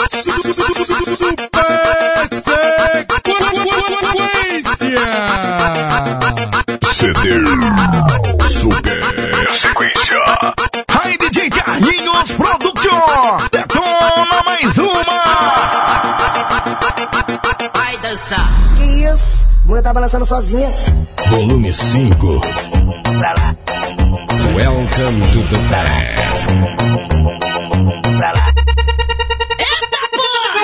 Super sequência. Aí, DJ Carlinhos Production. Detona mais uma. Vai dançar. Que isso? Mulher tá balançando sozinha. Volume 5. Pra lá. Welcome to the past. Pra lá. Eita porra!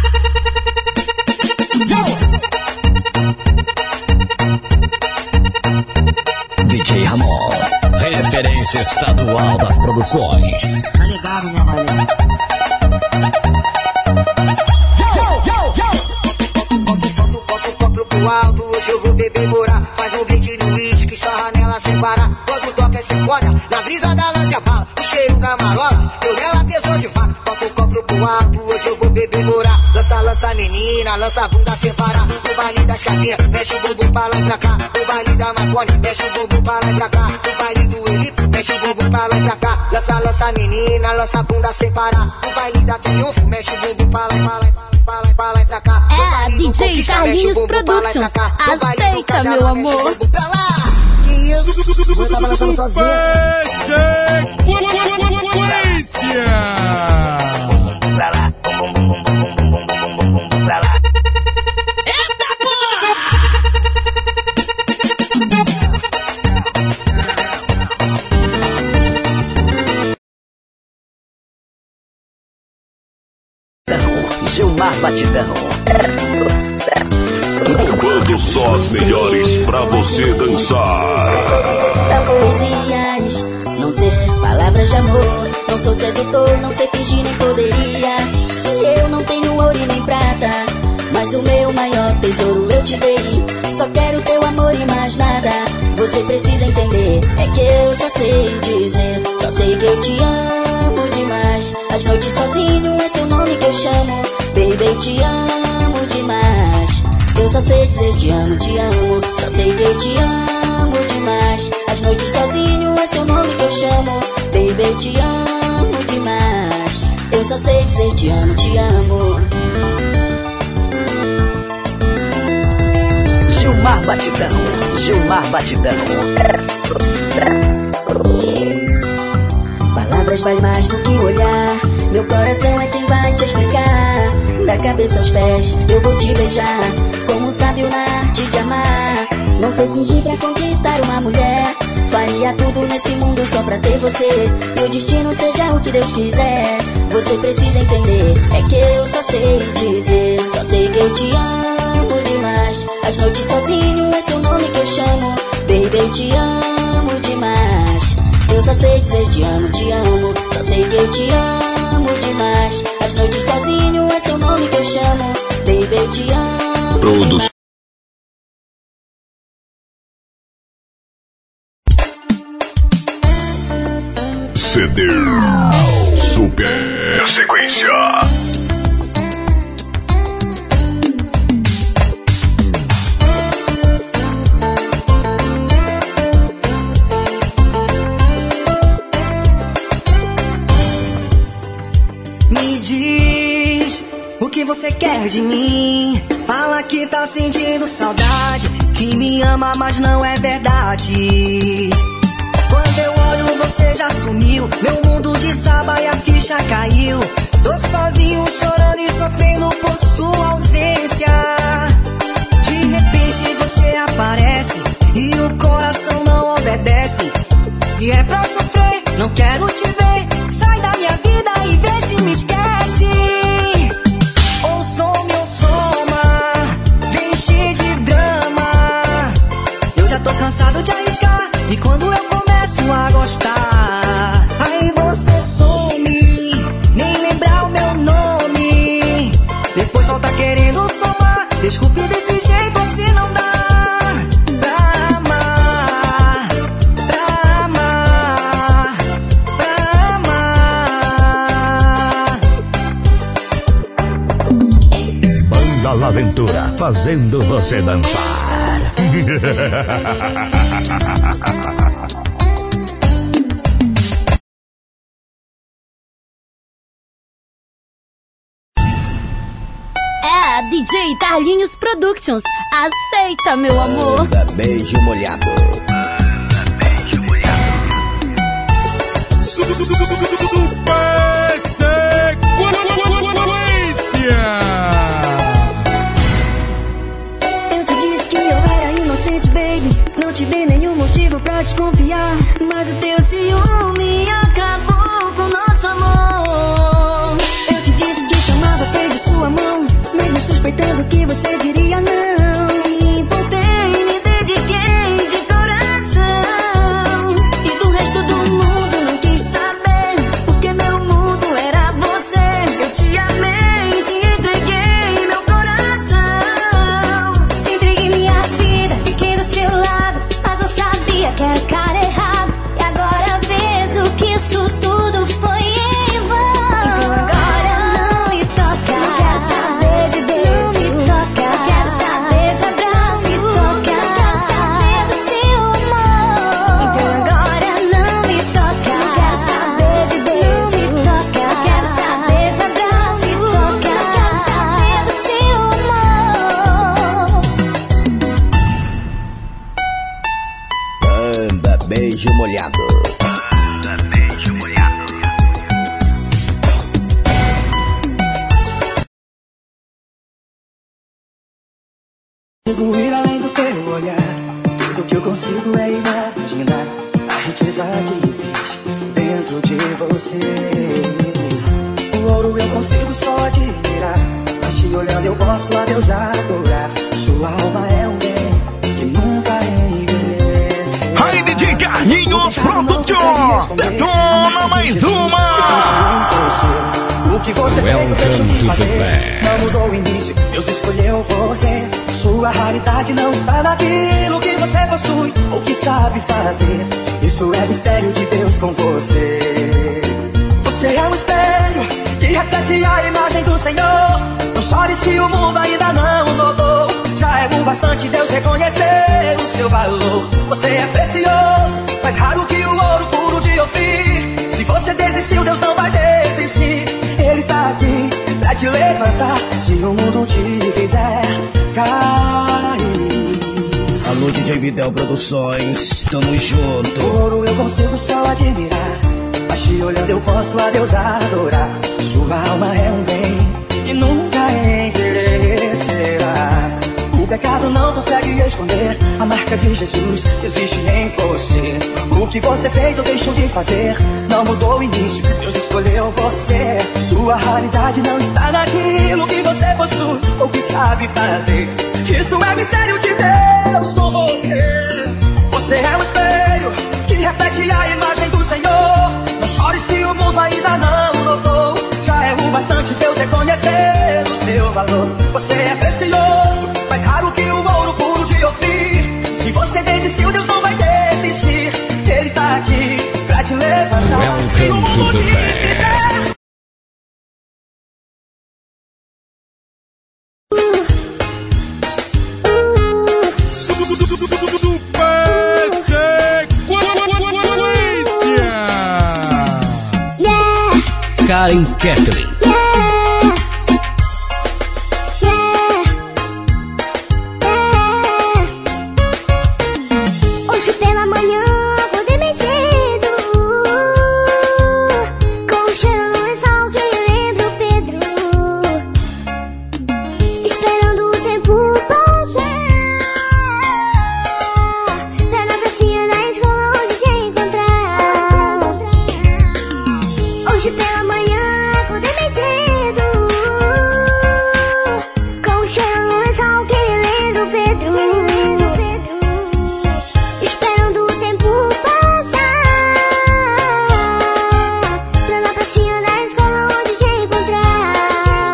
DJ Ramon, referência estadual das produções. Tá ligado, minha maneira. Bota pro alto, hoje eu vou beber morar. Faz um beat no uísque, sarra nela sem parar. Quando toca é sinfonia, na brisa da lança bala. O cheiro da marola, eu nela tesão de faca. Bota o copo pro alto, hoje eu vou beber morar. Lança menina, lança a bunda sem parar. No baile das casinhas, mexe o bumbum pra lá e pra cá. No baile da maconha, mexe o bumbum pra lá e pra cá. No baile do Elipe, mexe o bumbum pra lá e pra cá. Lança menina, lança a bunda sem parar. No baile da Triunfo, mexe o bumbum pra lá e pra lá. É a DJ Carlinhos Production. Aceita, meu amor. Que isso? Você tá balançando sozinha. Pra lá. Pra lá. Eita porra! Gilmar Batidão. Tocando só as melhores pra você dançar. Poesias, não sei palavras de amor. Não sou sedutor, não sei fingir nem poderia. E eu não tenho ouro e nem prata, mas o meu maior tesouro eu te dei. Só quero teu amor e mais nada. Você precisa entender, é que eu só sei dizer. Só sei que eu te amo demais. As noites sozinho é seu nome que eu chamo. Baby, eu te amo demais. Eu só sei dizer te amo, te amo. Só sei que eu te amo demais. As noites sozinho é seu nome que eu chamo. Baby, eu te amo demais. Eu só sei dizer te amo, te amo. Gilmar Batidão. Gilmar Batidão. Palavras valem mais do que olhar. Meu coração é quem vai te explicar. Da cabeça aos pés eu vou te beijar, como um sábio na arte de amar. Não sei fingir pra conquistar uma mulher. Faria tudo nesse mundo só pra ter você. E o destino seja o que Deus quiser. Você precisa entender, é que eu só sei dizer. Só sei que eu te amo demais. As noites sozinho é seu nome que eu chamo. Baby, eu te amo demais. Eu só sei dizer te amo, te amo. Só sei que eu te amo demais. As noites sozinho é seu nome que eu chamo. Baby, eu te amo demais. CD Super sequência. Me diz o que você quer de mim. Fala que tá sentindo saudade, que me ama, mas não é verdade. Quando eu olho você já sumiu. Meu mundo desaba e a ficha caiu. Tô sozinho chorando e sofrendo por sua ausência. De repente você aparece e o coração não obedece. Se é pra sofrer, não quero te ver. Sai da minha vida e vê se me esquece. Ou some ou soma, deixe de drama. Eu já tô cansado de arriscar. E quando eu começo a gostar, aí você some, nem lembrar o meu nome. Depois volta querendo somar. Desculpe desse jeito, assim não dá. Pra amar, pra amar, pra amar. Banda La Aventura, fazendo você dançar. a DJ Carlinhos Productions. Aceita, meu amor. Manda beijo molhado. Super sequência. Eu te disse que eu era inocente, baby. Não te dei nenhum motivo pra desconfiar, mas o teu ciúme acabou com o nosso amor. Eu te disse que te amava, perdi sua mão, mesmo suspeitando que você diria não. Me importei, me dediquei de coração, e do resto do mundo não quis saber, porque meu mundo era você. Eu te amei, te entreguei meu coração. Se entreguei minha vida, fiquei do seu lado, mas eu sabia que era cara errada. E agora vejo que isso tudo foi em vão. Então agora não me toca, não quero saber de beijo, não me toca, não quero saber de abraço, não me toca, não quero saber do seu amor. Então agora não me toca, não quero saber de beijo, não me toca, não quero saber de abraço, não me toca, não quero saber do seu amor. Manda beijo molhado. Consigo ir além do teu olhar. Tudo que eu consigo é imaginar a riqueza que existe dentro de você. O ouro eu consigo só admirar, mas te olhando eu posso a Deus adorar. Sua alma é um bem que nunca envelhece. Aí, DJ Carlinhos Production, detona mais uma. O que você fez eu deixo de fazer. Não mudou o início, Deus escolheu você. Sua raridade não está naquilo que você possui ou que sabe fazer. Isso é mistério de Deus com você. Você é um espelho que reflete a imagem do Senhor. Não chore se o mundo ainda não notou. Já é o bastante Deus reconhecer o seu valor. Você é precioso, mais raro que o ouro puro de Ofir. Se você desistiu, Deus não vai desistir. Ele está aqui pra te levantar se o mundo te fizer cair. Alô, DJ Videl Produções, tamo junto. O ouro eu consigo só admirar, mas te olhando eu posso a Deus adorar. Sua alma é um bem que nunca envelhecerá. O pecado não consegue esconder a marca de Jesus que existe em você. O que você fez ou deixou de fazer não mudou o início, Deus escolheu você. Sua raridade não está naquilo que você possui ou que sabe fazer. Isso é mistério de Deus com você. Você é um espelho que reflete a imagem do Senhor. Não chore se o mundo ainda não notou. Já é o bastante Deus reconhecer o seu valor. Você é precioso, mais raro que o ouro puro de Ofir. Se você desistiu, Deus não vai desistir. Ele está aqui pra te levantar se o mundo te fizer. Super sequência. Karen Kathleen. Hoje pela manhã acordei bem cedo, com o cheiro no lençol que lembra o Pedro, esperando o tempo passar, pra na pracinha da escola onde te encontrar. Hoje pela manhã acordei bem cedo, com o cheiro no lençol que lembra o Pedro, esperando o tempo passar, pra na pracinha da escola onde te encontrar.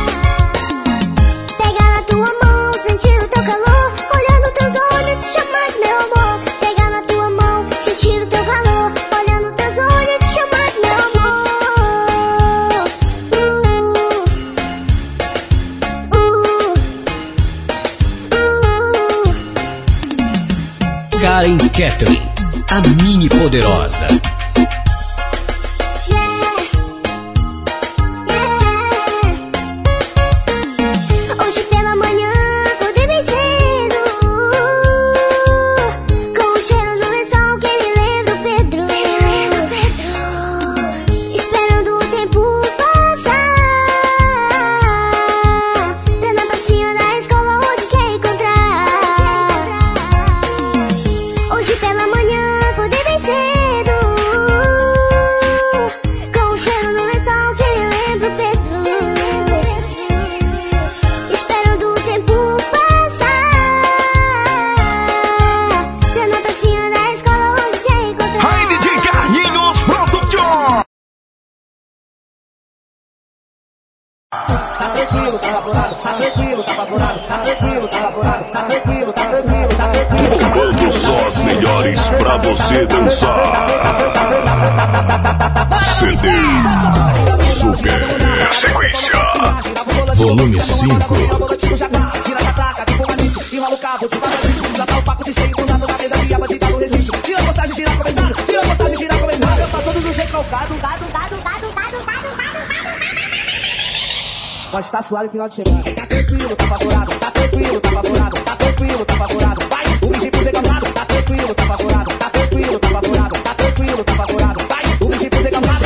Pegar na tua mão, sentir o teu calor, olhar nos teus olhos, te chamar de meu amor. Pegar na tua mão, sentir o teu calor, olhar nos teus olhos, te chamar de meu amor. Karen Kathleen, a mini poderosa. Hoje tranquilo, tá apavorado, tá tranquilo, tá apavorado, tá tranquilo, tá apavorado, tá tranquilo, tá tranquilo, tá tranquilo. Tocando só as melhores pra você dançar. CD Super Sequência. Volume 5. Enrola o cabo, de bandido, já tá o paco de seio, do lado da mesa, e a bandida não resiste. Tira a postagem, tira comentário, tira a postagem, tira comentário. Tá todo do jeito calcado, pode estar suave final de semana. Tá tranquilo, tá favorado, tá tranquilo, tá favorado, tá tranquilo, tá favorado. Vai, o bicho pro zegamado, tá tranquilo, tá favorado, tá tranquilo, tá favorado, tá tranquilo, tá favorado. Vai, o bicho pro zegamado.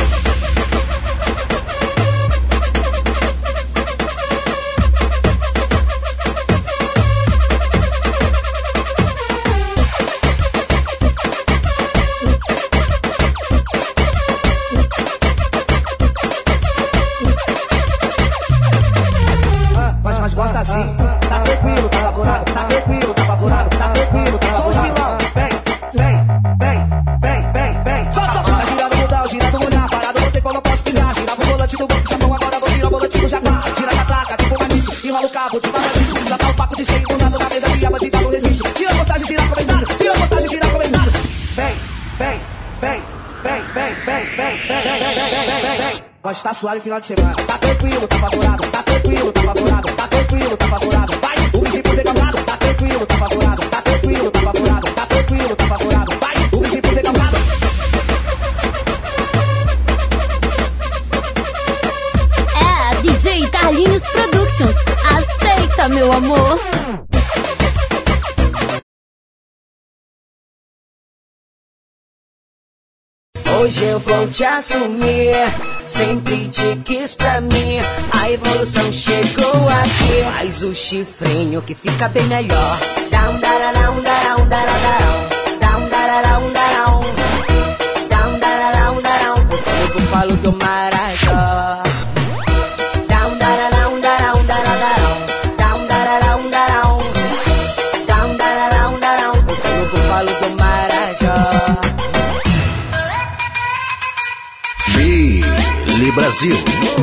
Mas gosta assim, tá tranquilo, tá favorado, tá tranquilo, tá favorado, tá tranquilo, tá favorado. Vem, tá girando o mudal, girando o mulher, parado no tempo, eu não posso pingar. Girava o volante do banco, sabão, agora vou virar o volante do jaguar. Gira a catraca, tipo uma nisso, enrola o cabo, tipo bandido, já tá o papo de seio, do lado da mesa, e a bandida não resiste. Tira a postagem, tira comentário, tira a postagem, tira comentário. Vem. Pode estar suave final de semana. Tá tranquilo, tá favorado, tá tranquilo, tá favorado, tá tranquilo, tá favorado. Vai, o bicho pro zegamado, tá tranquilo, tá favorado, tá tranquilo, tá favorado, tá tranquilo, tá favorado. Vai, o bicho pro zegamado. É a DJ Carlinhos Productions. Aceita, meu amor. Hoje eu vou te assumir, sempre te quis pra mim. A evolução chegou aqui, faz o chifrinho que fica bem melhor. Down, dararão, darão, dararão, down, dararão, darão, down, dararão, darão. Eu falo do Marajó. Down, dararão, darão, dararão, down, dararão, darão, down, dararão, darão. Eu falo do Marajó. Billy Brasil.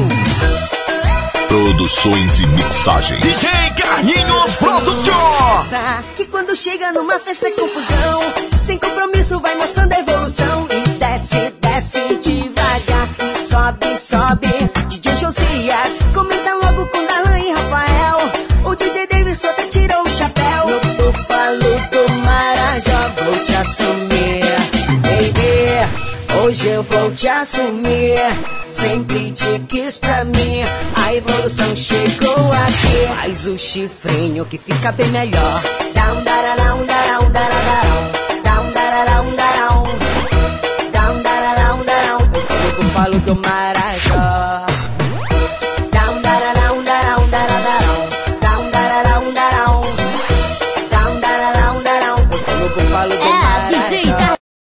Produções e mixagem. DJ Carlinhos Productions. Que quando chega numa festa é confusão, sem compromisso vai mostrando a evolução. E desce, desce devagar, e sobe, sobe. DJ Josias, comenta logo com Darlan e Rafael. O DJ Davis até tirou o chapéu. No búfalo do Marajó vou te assumir, baby. Hoje eu vou te assumir, sempre te quis pra mim. A evolução chegou aqui, faz o chifrinho que fica bem melhor. Down, dararão, darão, dararão, down, dararão, darão, down, dararão, darão. Eu falo do Marajó. Down, dararão, darão, dararão, down, dararão, darão, down, dararão, darão. Eu falo do Marajó.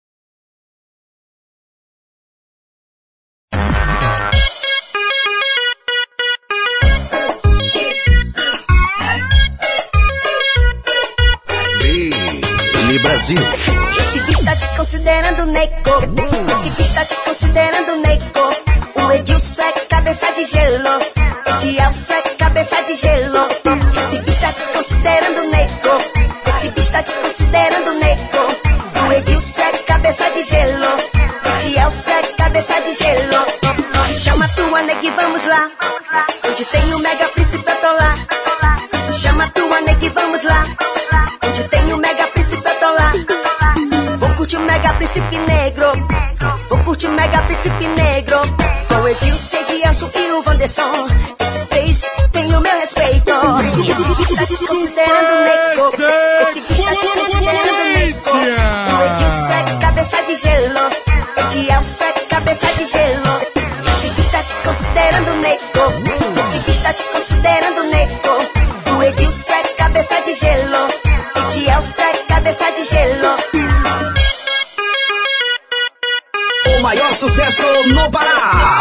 Brasil. Esse bicho tá desconsiderando Neco. Esse bicho tá desconsiderando Neco. O Edilson é cabeça de gelo. Edielson é cabeça de gelo. Esse bicho tá desconsiderando Neco. Esse bicho tá desconsiderando Neco. O Edilson é cabeça de gelo. Edielson é cabeça de gelo. Chama tua nega e vamos lá. Onde tem o Mega Príncipe eu tô lá. Chama tua nega e vamos lá. Onde tem o Mega Príncipe eu tô lá. Vou curtir o Mega Príncipe Negro. Vou curtir o Mega Príncipe Negro. Com o Edilson, Edielson e o Vanderson. Esses três têm o meu respeito. Esse bicho tá desconsiderando Neco. Esse bicho tá desconsiderando Neco. O Edilson é cabeça de gelo. Edielson é cabeça de gelo. Esse bicho tá desconsiderando Neco. Esse bicho tá desconsiderando Neco. O Edilson é cabeça de gelo. Edielson é cabeça de gelo. O maior sucesso no Pará.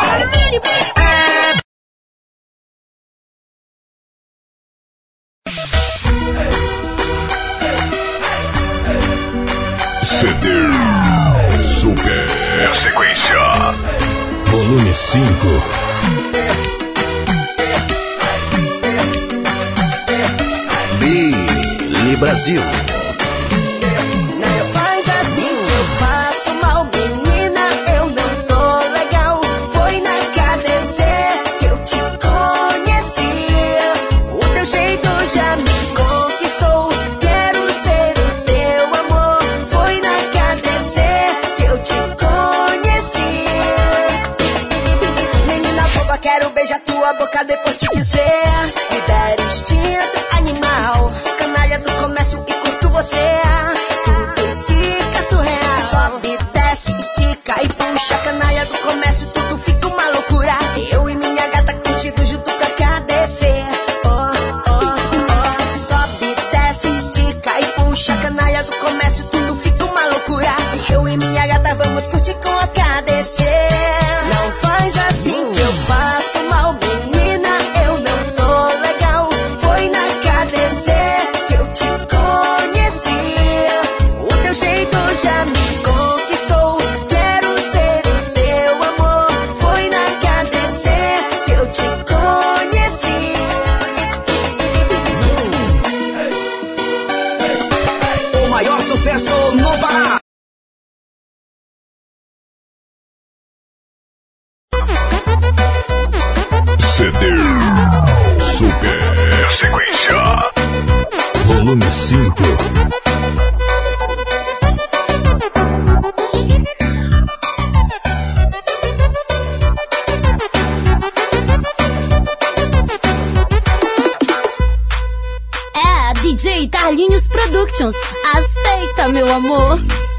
CD Super Sequência. Volume 5. Brasil. Não faz assim que eu faço mal, menina, eu não tô legal. Foi na KDC que eu te conheci. O teu jeito já me conquistou. Quero ser o teu amor. Foi na KDC que eu te conheci. Menina boba, quero beijar tua boca depois te dizer. Libera instinto animal. Sou canalha do comércio e curto você. Tudo fica surreal. Sobe, desce, estica e puxa. Canalha do comércio, tudo fica uma loucura. Eu e minha gata curtindo junto com a KDC. Sobe, desce, estica e puxa. Canalha do comércio, tudo fica uma loucura. Eu e minha gata vamos curtir com a KDC. Não faz assim que eu faço mal, menina, eu não tô legal. Foi na KDC que eu te conheci. O teu jeito já me conquistou. Quero ser o teu amor. Foi na KDC que eu te conheci. O maior sucesso no Pará. CD Super Sequência Volume 5. É a DJ Carlinhos Productions. Aceita, meu amor.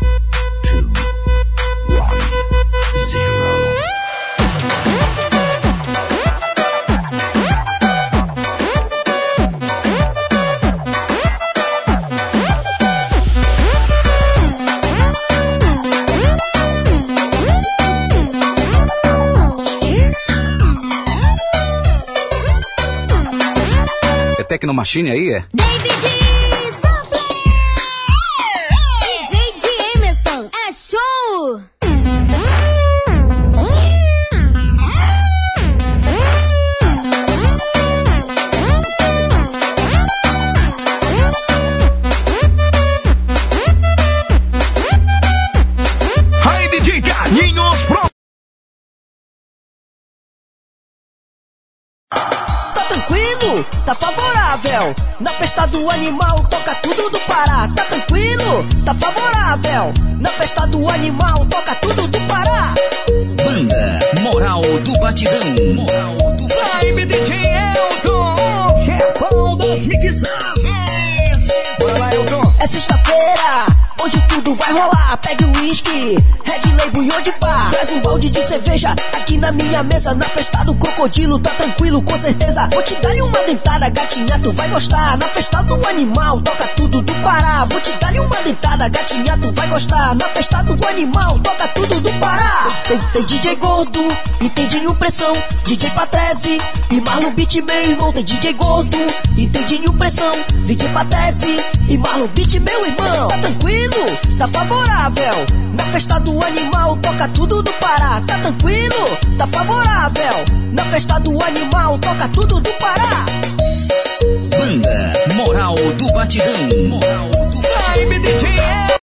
É Tecnomachine aí, é? David Soufflé, DJ de Emerson, é show! Aí, DJ Carlinhos Pro. Tá tranquilo? Tá favorável. Na festa do animal toca tudo do Pará. Tá tranquilo? Tá favorável. Na festa do animal toca tudo do Pará. Banda Moral do Batidão. Vibe DJ Elton, chefão das mixagens. Bora lá, Elton. É sexta-feira, hoje tudo vai rolar. Pegue o uísque, Red Label e Odipá. Traz um balde de cerveja aqui na minha mesa. Na festa do crocodilo, tá tranquilo, com certeza. Vou te dar uma dentada, gatinha, tu vai gostar. Na festa do animal, toca tudo do Pará. Vou te dar uma dentada, gatinha, tu vai gostar. Na festa do animal, toca tudo do Pará. Tem DJ Gordo e tem Dinho Pressão, DJ Patrese e Marlon Beat, meu irmão. Tem DJ Gordo e tem Dinho Pressão, DJ Patrese e Marlon Beat, meu irmão. Tá tranquilo? Tá favorável. Na festa do animal toca tudo do Pará. Tá tranquilo? Tá favorável. Na festa do animal toca tudo do Pará. Banda Moral do Batidão. Vibe DJ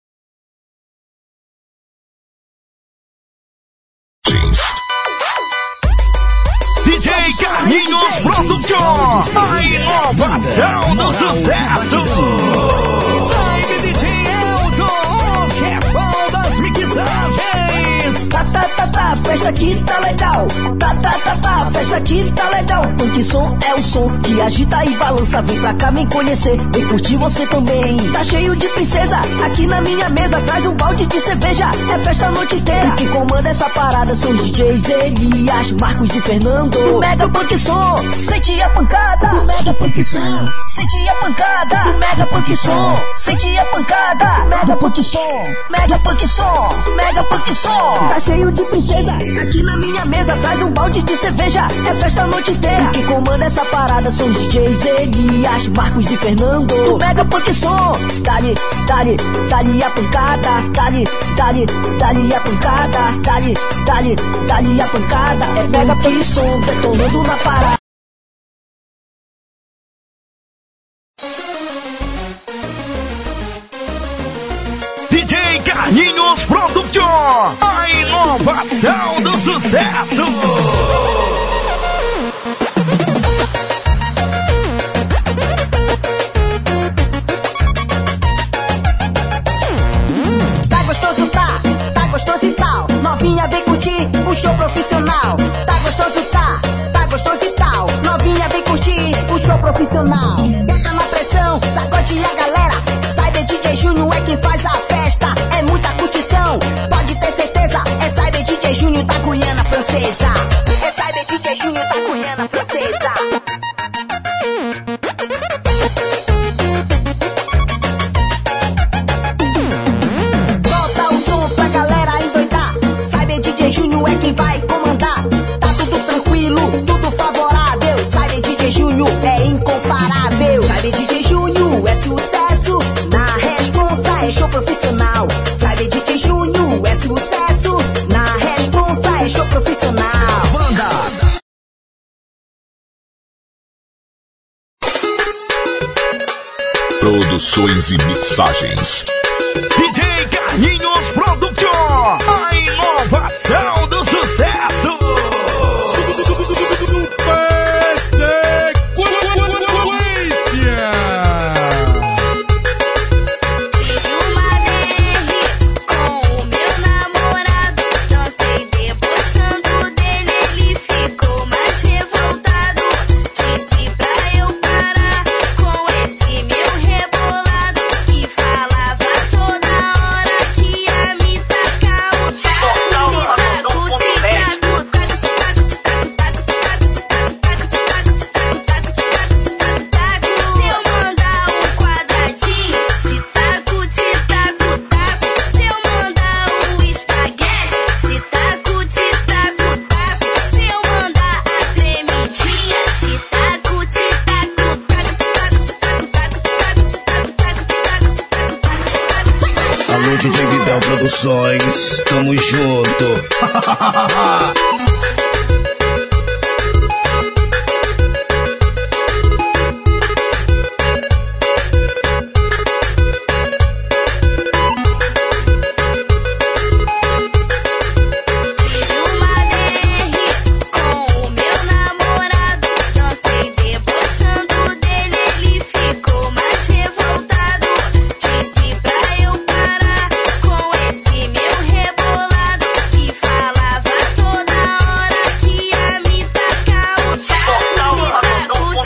DJ Carlinhos Productions, a inovação do sucesso. Vibe DJ Elton, o chefão das mixagens. Tá, festa aqui tá legal. Tá, festa aqui tá legal. Porque som é o som que agita e balança. Vem pra cá, vem conhecer, vem curtir você também. Tá cheio de princesa aqui na minha mesa. Traz um balde de cerveja, é festa a noite inteira. Quem comanda essa parada são os DJs Elias, Marcos e Fernando. Mega Punk Som, sente a pancada. Mega Punk Som, sente a pancada. Mega Punk Som, sente a pancada. Mega Punk Som, Mega Punk Som, Mega Punk Som. Tá cheio de princesa aqui na minha mesa. Traz um balde de cerveja, é festa a noite inteira. Quem comanda essa parada são os DJs Elias, Marcos e Fernando. Mega Punk Som, dali a pancada. Dali a pancada. Dali a pancada. É Mega Punk Som detonando na parada. inovação do sucesso. Tá gostoso, tá gostoso e tal. Novinha vem curtir um show profissional. Tá gostoso e tal. Novinha vem curtir um show profissional. Bota na pressão, sacode a galera. Cyber DJ Júnior é quem faz a festa. É muita curtição, pode ter certeza. É Cyber DJ Júnior da Guiana Francesa. É Cyber DJ Júnior da Guiana Francesa. Bota o som pra galera endoidar. Cyber DJ Júnior é quem vai comandar. Tá tudo tranquilo, tudo favorável. Cyber DJ Júnior é incomparável. Cyber DJ Júnior é sucesso. Na responsa é show profissional. Cyber DJ Júnior é sucesso. Na responsa é show profissional. Produções e mixagens. DJ Carlinhos Production, a inovação do sucesso. Super sequência. Uma DR com o meu namorado. Dancei debochando dele, ele ficou mais revoltado. Disse pra eu parar com esse meu rebolado, que falava toda hora que ia me tacar o taco. Se eu mandar um quadradinho, te taco, taco. Se eu mandar um espaguete, te taco, taco. Se eu mandar a tremidinha, te taco, Alô, DJ Vidal Produções, tamo junto. Uma DR com o meu namorado. Dancei debochando dele, ele ficou mais revoltado. Disse pra eu parar com esse meu rebolado, que falava toda hora que ia me tacar o taco.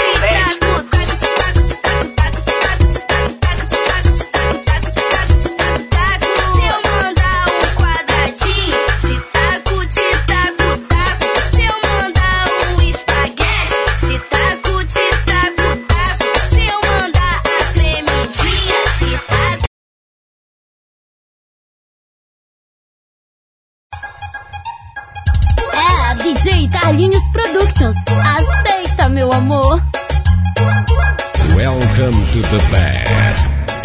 Se eu mandar um quadradinho, te taco, taco. Se eu mandar um espaguete, te taco, taco. Se eu mandar a tremidinha, te taco. É a DJ Carlinhos Productions. Aceita, meu amor. Welcome to the past.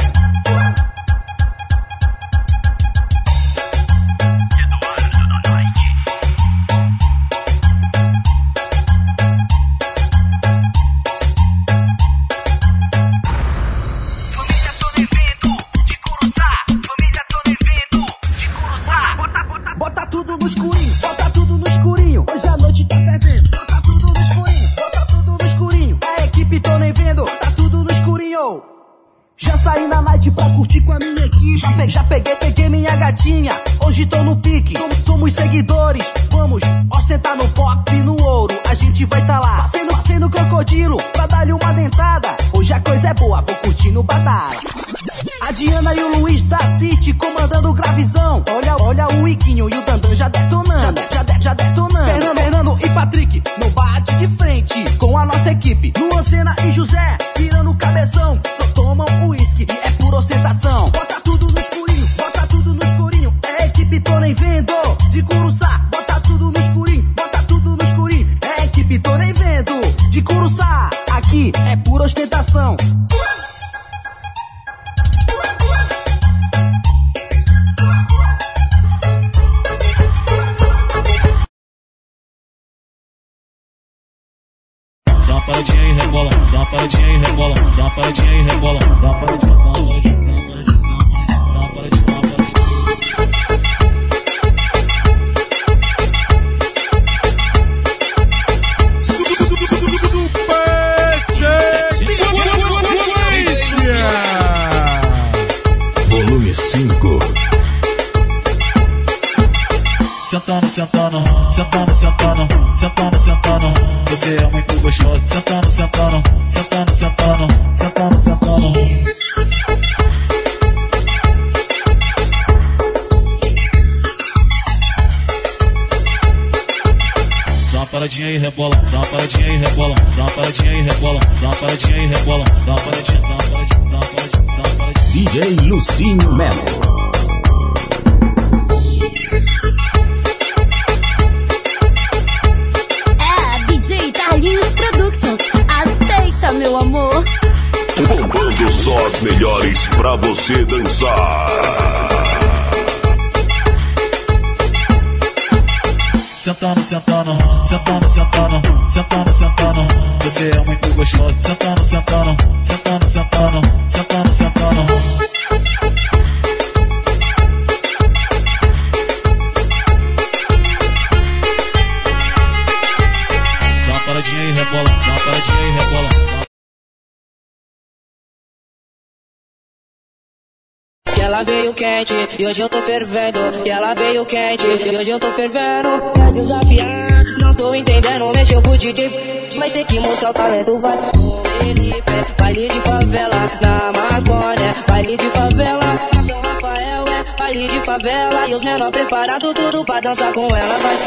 Bota tudo no escurinho, bota tudo no escurinho. Hoje a noite tá fervendo. Bota tudo no escurinho, bota tudo no escurinho. A equipe tô nem vendo, tá tudo no escurinho. Já saí na night pra curtir com a minha equipe. Já peguei minha gatinha. Hoje tô no pique, somos seguidores. Vamos ostentar no pop e no ouro. A gente vai tá lá, passei no crocodilo pra dar-lhe uma dentada. Hoje a coisa é boa, vou curtir no badala. A Diana e o Luiz da City comandando o gravizão. Olha o Iquinho e o Dandan já detonando. Já detonando. Fernando e Patrick no bate de frente com a nossa equipe. Luan Senna e José virando o cabeção. Só tomam uísque e é pura ostentação. Bota tudo no escurinho, bota tudo no escurinho. É a equipe tô nem vendo. De Curuçá, bota tudo no escurinho, bota tudo no escurinho. É a equipe tô nem vendo. De Curuçá, aqui é pura ostentação. paradinha e rebola, dá uma paradinha e rebola, dá uma paradinha e rebola, dá uma paradinha, dá uma paradinha, dá uma paradinha, dá uma paradinha, dá uma paradinha. sentando, sentando, sentando, sentando, sentando. Você é muito gostoso. Sentando, sentando, sentando, sentando, sentando, sentando. Dá uma paradinha e rebola, dá uma paradinha e rebola, dá uma paradinha e rebola, dá uma paradinha e rebola, dá uma paradinha, dá uma paradinha, dá uma paradinha, dá uma paradinha. DJ Lucinho Melo. Carlinhos Productions, aceita, meu amor. Bombando só as melhores pra você dançar. Sentando, sentando, sentando, sentando, sentando, sentando. Você é muito gostoso. Sentando, sentando, sentando, sentando, sentando, sentando. Paradinha e rebola, dá uma paradinha e rebola. Que ela veio quente e hoje eu tô fervendo. Que ela veio quente e hoje eu tô fervendo. Quer desafiar, não tô entendendo. Mexeu pro DJ, vai ter que mostrar o talento. Vai com Felipe, baile de favela. Na Macônia, baile de favela. Na São Rafael é baile de favela. E os menor preparado tudo pra dançar com ela. Vai.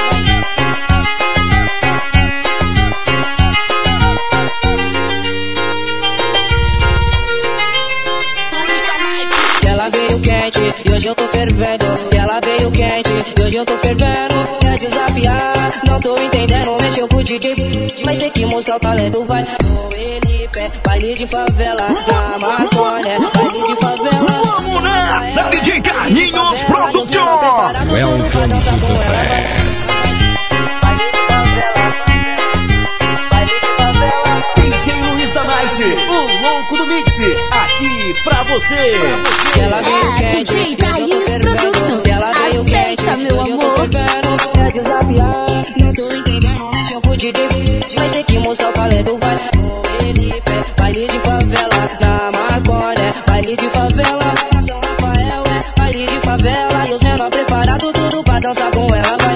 Ela veio quente e hoje eu tô fervendo. Ela veio quente e hoje eu tô fervendo. Quer desafiar, não tô entendendo. Mexeu pro DJ, vai ter que mostrar o talento. Vai com Felipe, baile de favela. Na Macônia, baile de favela. Vamos nessa, DJ Carlinhos Productions. Welcome to the fest. DJ Luiz da Night, o louco do mix, aqui pra você. Ela veio quente, DJ Carlinhos Productions, ela veio quente, aceita, meu amor. Quer desafiar, não tô entendendo. Mexeu pro DJ, vai ter que mostrar o talento. Vai com Felipe, baile de favela. Na Macônia, baile de favela. Na São Rafael é baile de favela. E os menor preparado tudo pra dançar com ela. Vai.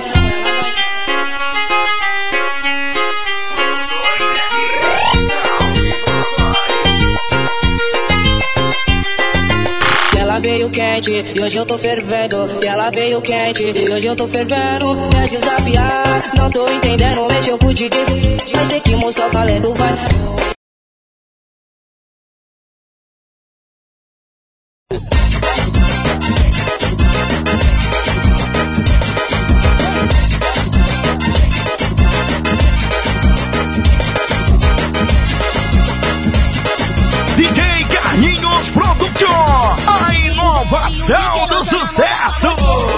Ela veio quente e hoje eu tô fervendo. Ela veio quente e hoje eu tô fervendo. Quer desafiar, não tô entendendo. Mexeu pro DJ, vai ter que mostrar o talento. Vai. DJ Carlinhos Productions, a inovação do sucesso.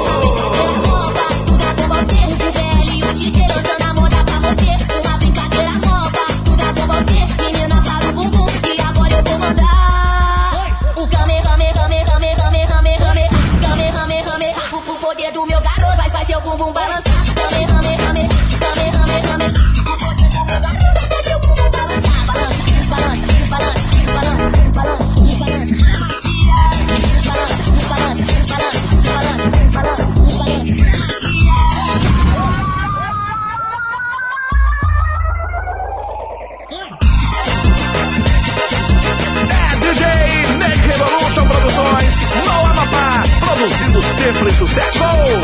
O poder do meu garoto faz seu bumbum balançar. Produzindo sempre sucesso.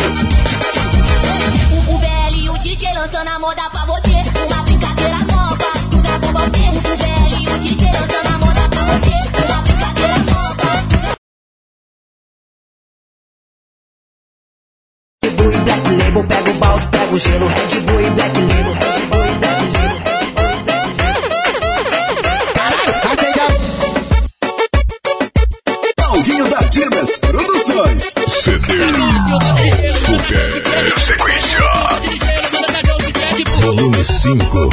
O VL e o DJ lançando a moda pra você. Uma brincadeira nova, o Dragon Ball Z. O VL e o DJ lançando a moda pra você. Uma brincadeira nova. Red Bull e Black Label, pega o balde, pega o gelo. Red Bull e Black Label, Red Bull e Black Gelo. Paulinho da Dimas Produções. Sequência. Volume 5.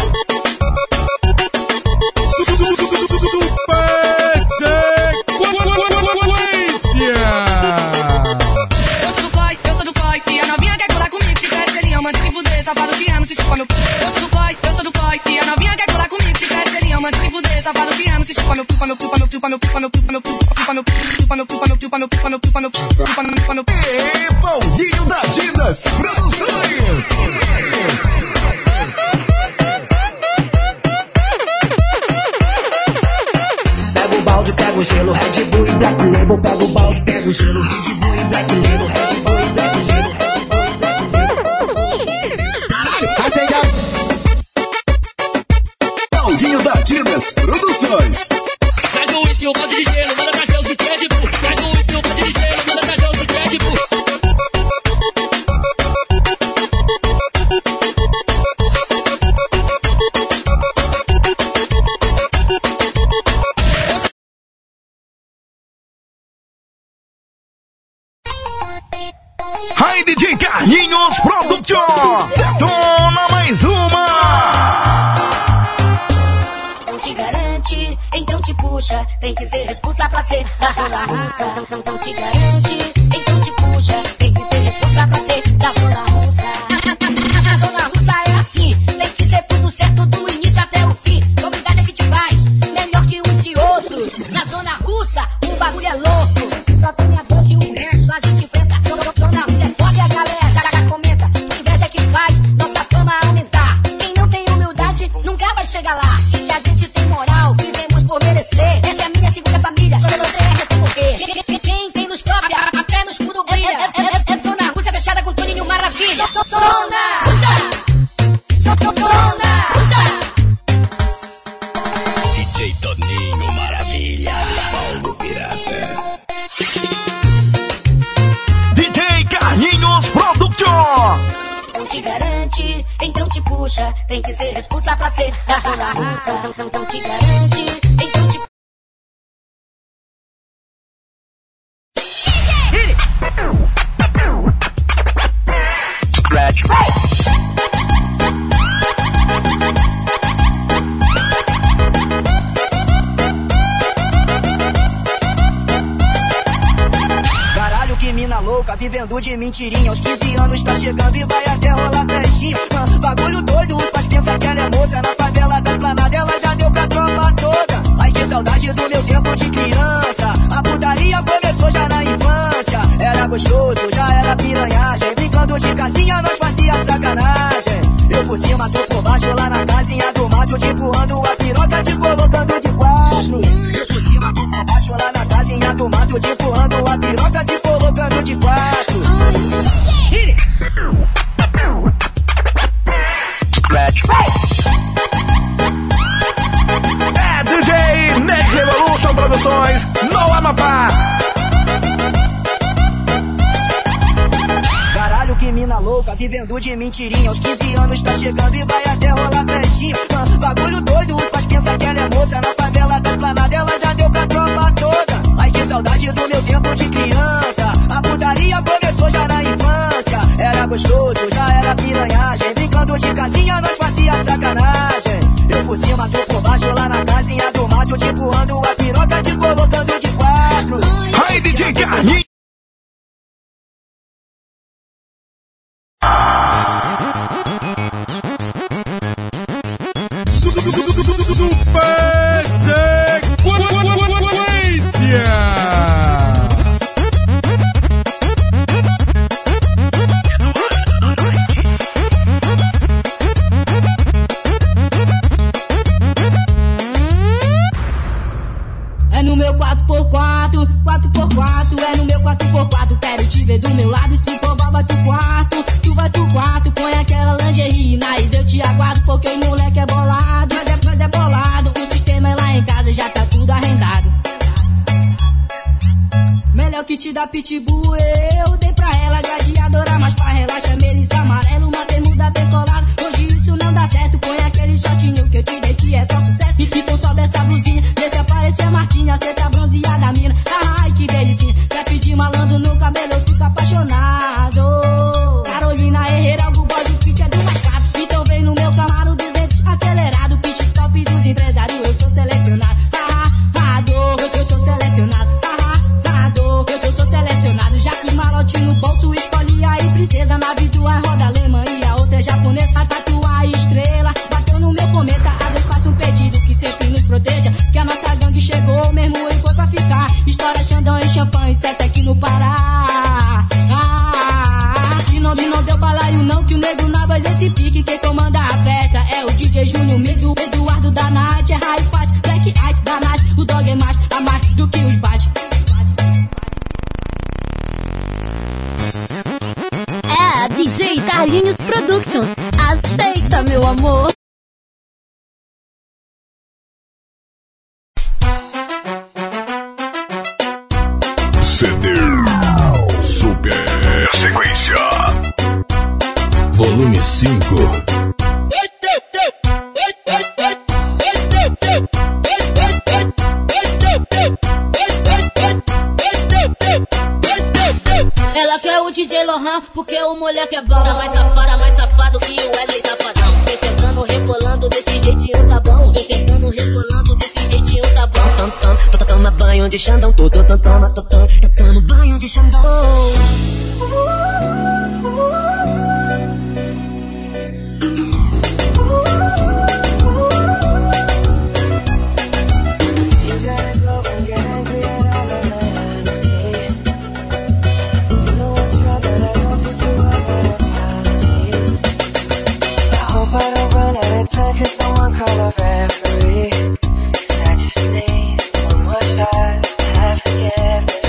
Safado que ama, se chupa meu. Eu sou do pai, e a novinha quer colar comigo. Se quer, ele ama, se se fuder, só falo que amo. Se chupa no cu, no cu, no cu, no cu, no cu, no cu, no cu, no cu, no cu, no cu, no cu, no cu, no cu, no cu. E Paulinho da Didas Produções. Pega o balde, pega o gelo, Red Bull e Black Label. Pega o balde, pega o gelo, Red Bull e Black Label. Red Bull e Black Gelo, Red Bull e Black Gelo. Paulinho da Didas Produções. Traz o uísque, o balde de gelo, manda trazer os beats Red Bull. Traz o uísque, o balde de gelo, manda trazer os beats Red Bull. Aí, DJ Carlinhos Production. Detona mais uma. Não te garante, então te puxa. Tem que ser responsa pra ser da zona russa. Não te garante, então te puxa. Tem que ser responsa pra ser da zona russa. A zona russa é assim, tem que ser tudo certo do início até o fim. Novidade é que te faz melhor que uns e outros. Na zona russa, o bagulho é louco. A gente só tem a dor de um verso, a gente enfrenta. Zona russa é foda e a galera já comenta. Inveja é que faz nossa fama aumentar. Quem não tem humildade nunca vai chegar lá. E se a gente tem moral, fizemos por merecer. Essa é a minha segunda família, sou você é como quê? Quem tem luz própria, até no escuro brilha. É zona russa fechada com Toninho Maravilha. Zona russa, zona russa. DJ Toninho Maravilha. Paulo Pirata. DJ Carlinhos Production. Não te garante, então te puxa. Tem que ser responsa pra ser da zona russa. Não te garante, então te Caralho, que mina louca, vivendo de mentirinha. Aos 15 anos tá chegando e vai até rolar festinha. Bagulho doido, os pais pensam que ela é moça. Na favela da Esplanada ela já deu pra tropa toda. Ai, que saudade do meu tempo de criança. A putaria começou já na infância. Era gostoso, já era piranhagem. Brincando de casinha nós fazia sacanagem. Eu por cima, tô por baixo lá na casinha do mato. Te empurrando a piroca, te colocando de quatro. Eu por cima, tô por baixo lá na casinha do mato. Te empurrando a piroca, te colocando de quatro. É DJ Next Revolution Produções no Amapá. Caralho, que mina louca, vivendo de mentirinha. Aos 15 anos tá chegando e vai até rolar festinha. Bagulho doido, os pais pensam que ela é moça. Na favela da Esplanada ela já deu pra tropa toda. Ai, que saudade do meu tempo de criança. A putaria começou já na infância. Era gostoso, já era piranhagem. Brincando de casinha nós fazia sacanagem. Eu por cima, tô por baixo lá na casinha do mato. Te empurrando a piroca, te colocando de quatro. Aí, DJ Carlinhos. Super Sequência. É no meu 4x4, 4x4, é no meu 4x4. Quero te ver do meu lado e se for vai pro quarto. Tu vai pro quarto, põe aquela lingerie na ida eu te aguardo, porque o moleque é bolado. Mas é bolado, o sistema é lá em casa, já tá tudo arrendado. Melhor que te dá pitbull, eu dei pra ela gladiadora, mas pra relaxa, melissa amarelo, uma bermuda bem colada. Hoje isso não dá certo, põe aquele shortinho que eu te dei que é só sucesso. E então sobe essa blusinha, deixa aparecer a marquinha, cê tá bronzeada, mina. Ai, que delicinha, quer pedir malandro no cabelo, eu fico apaixonado. Carolina Herrera, o boy do fit é do mais caro. Então vem no meu Camaro 200 acelerado, pit top dos empresários, eu sou selecionado. Eu sou selecionado. Eu sou selecionado. Já que malote no bolso, escolhi aí princesa. Na vida uma roda alemã e a outra é japonesa. cerveja, que a nossa gangue chegou, mesmo e foi pra ficar. História, Xandão e champanhe, seta aqui no Pará. E não deu balaio não, que o nego na voz esse pique. Quem comanda a festa é o DJ Júnior Mix, o Eduardo da Nath, é High Fight, Black Ice da Nath. O dog é mais, a mais do que os bate. É a DJ Carlinhos Productions. Aceita, meu amor. CD Super Sequência Volume 5. Ela quer o DJ Lohan, porque o moleque é bom. Tá mais safado que o Wesley Safadão. Vem sentando, rebolando, desse jeitinho tá bom. Vem sentando, rebolando, desse jeitinho tá bom. Toma banho de Xandão, toma banho de Xandão. Can someone call a referee? 'Cause I just need one more shot to have forgiveness.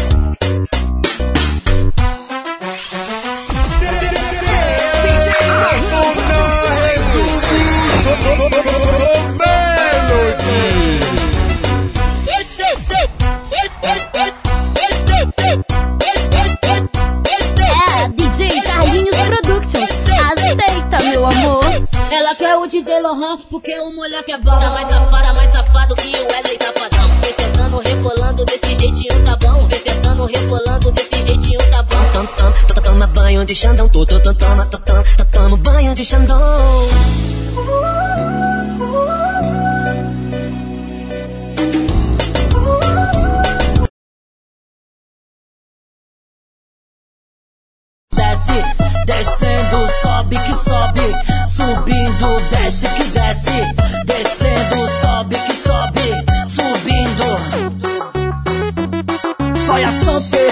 É a DJ Carlinhos Productions. Aceita, meu amor. Ela quer o DJ Lohan, porque o moleque é bom. Tá mais safado que o Wesley Safadão. Vem sentando, rebolando, desse jeitinho tá bom. Vem sentando, rebolando, desse jeitinho tá bom. Toma banho de Xandão, toma banho de Xandão. Desce, descendo, sobe que sobe, subindo, desce que desce, descendo, sobe que sobe, subindo. Soy a Santé.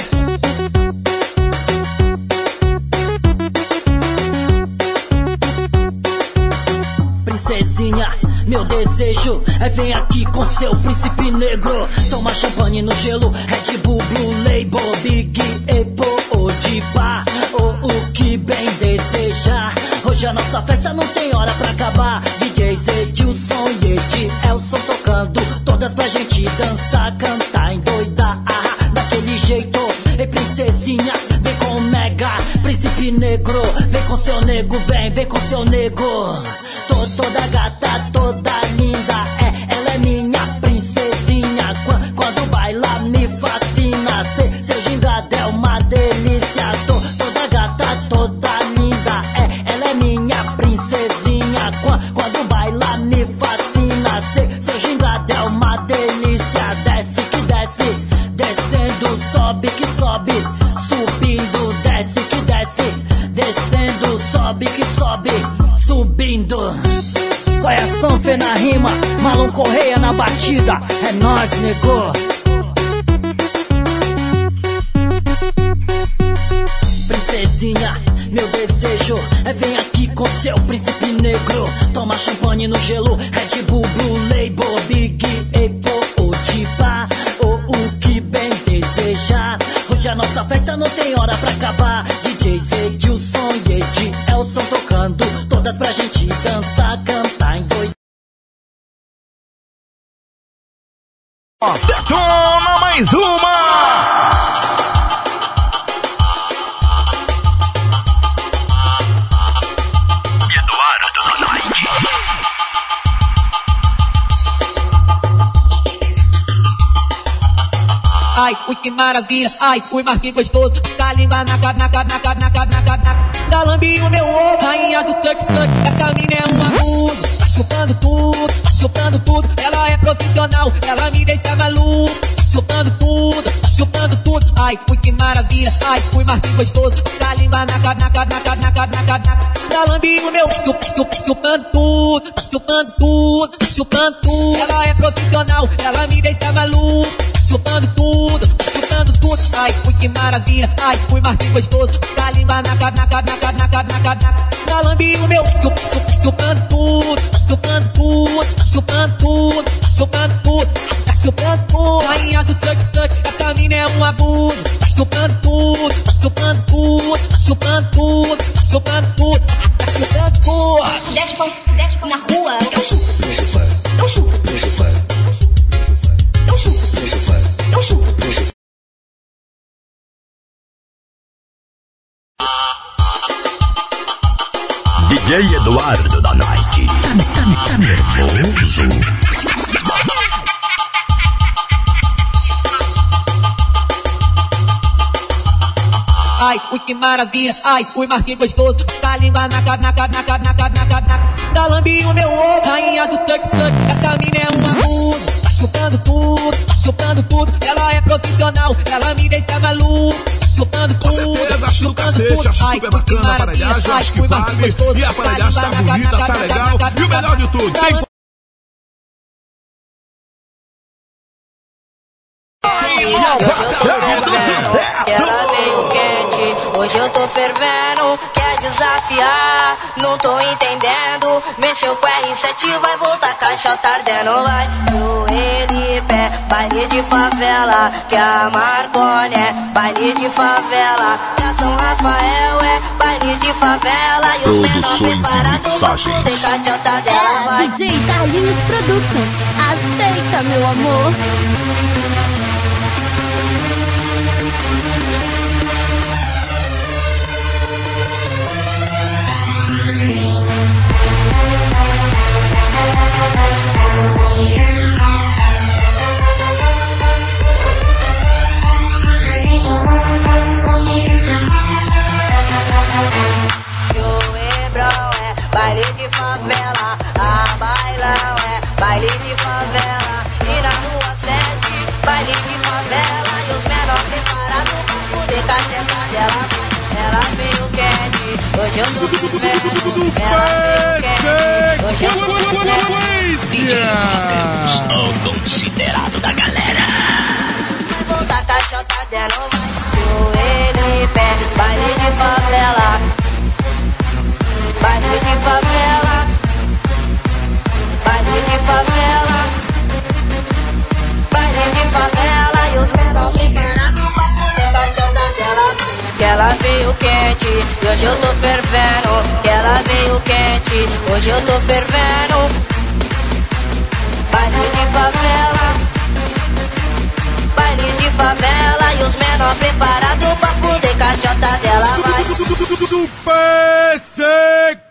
Princesinha, meu desejo é vem aqui com seu príncipe negro. Toma champanhe no gelo, Red Bull, Blue Label, Big Apple, Odiba, o que bem desejar. Hoje a nossa festa não tem hora pra acabar. DJs Edilson e Edielson tocando, todas pra gente dançar, cantar, endoidar, daquele jeito. Ei princesinha, vem com o mega príncipe negro, vem com seu nego, vem com seu nego. Toda gata, toda linda, ela é minha princesinha. Quando baila me fascina, seu gingado é uma delícia. Toda gata, toda linda, ela é minha princesinha. Quando baila me fascina, seu gingado é uma delícia. Desce que desce, descendo, sobe que sobe, subindo, desce que desce, descendo, sobe que sobe, subindo. Só é Sanfé na rima, Marlon Correia na batida, é nóis, nego. Princesinha, meu desejo é vem aqui com seu príncipe negro. Toma champanhe no gelo, Red Bull, Blue Label, Big Apple, Odiba, o que bem desejar. Hoje a nossa festa não tem hora pra acabar. DJs Edilson e Edielson tocando, todas pra gente dançar, cantar, endoidar. Detona mais uma! Eduardo da Night. Ai, ui que maravilha, ai, ui mas que gostoso. Tá língua na cab, da lambi o meu ovo. Rainha do suck, essa mina é um abuso. Tá chupando tudo, ela é profissional. Ela me deixa maluco, tá chupando tudo, chupando tudo. Ai, ui, que maravilha. Ai, fui Marquinhos gostoso. Tá língua na lambi o meu chupando tudo. Tá chupando tudo, tá chupando tudo. Ela é profissional, ela me deixa maluco. Tá chupando tudo, tá chupando tudo. Ai, ui, que maravilha. Ai, fui Marquinhos gostoso. Tá língua na lambi o meu chupando tudo. Tá chupando tudo, tá chupando tudo. Tá chupando tudo, tá chupando tudo. Rainha do suck, essa mina é um abuso. Tá chupando tudo, tá chupando tudo. Tá chupando tudo, tá chupando tudo. Tá chupando tudo. 10 pontos na rua, eu chupo. Eu chupo. Eu chupo. Eu chupo. DJ Eduardo da Night. Tá nervoso? Ai, ui, que maravilha. Ai, fui Marquinhos gostoso. Tá língua na lambi o meu ovo. Rainha do suck, essa mina é um abuso. Tá chupando tudo, tá chupando tudo. Ela é profissional, ela me deixa maluco. Tá chupando tudo, com certeza, acho do cacete, acho super bacana a aparelhagem, acho que vale. E a aparelhagem tá bonita, tá legal. E o melhor de tudo, tem... Ela veio quente, hoje eu tô fervendo. Quer desafiar, não tô entendendo. Mexeu com R7, vai voltar, caixa tá ardendo. Vai joelho e pé, baile de favela. Que a Marconi é baile de favela. Que a São Rafael é baile de favela. E os menores preparados pra poder cachota dela. Vai DJ Carlinhos Productions, aceita meu amor. Baile de favela, a bailão é baile de favela. E na rua 7, baile de favela. E os menores preparados pra poder cachetar dela. Ela veio quente, hoje eu tô hoje eu o considerado da galera. vou dar caixota dela. Joelho e pé, baile de favela. Baile de favela, baile de favela, baile de favela. E os menores preparados pra poder cachota dela. Que ela veio quente, e hoje eu tô fervendo. Que ela veio quente, hoje eu tô fervendo. Baile de favela, baile de favela. E os menores preparados pra poder cachota dela. Super seco.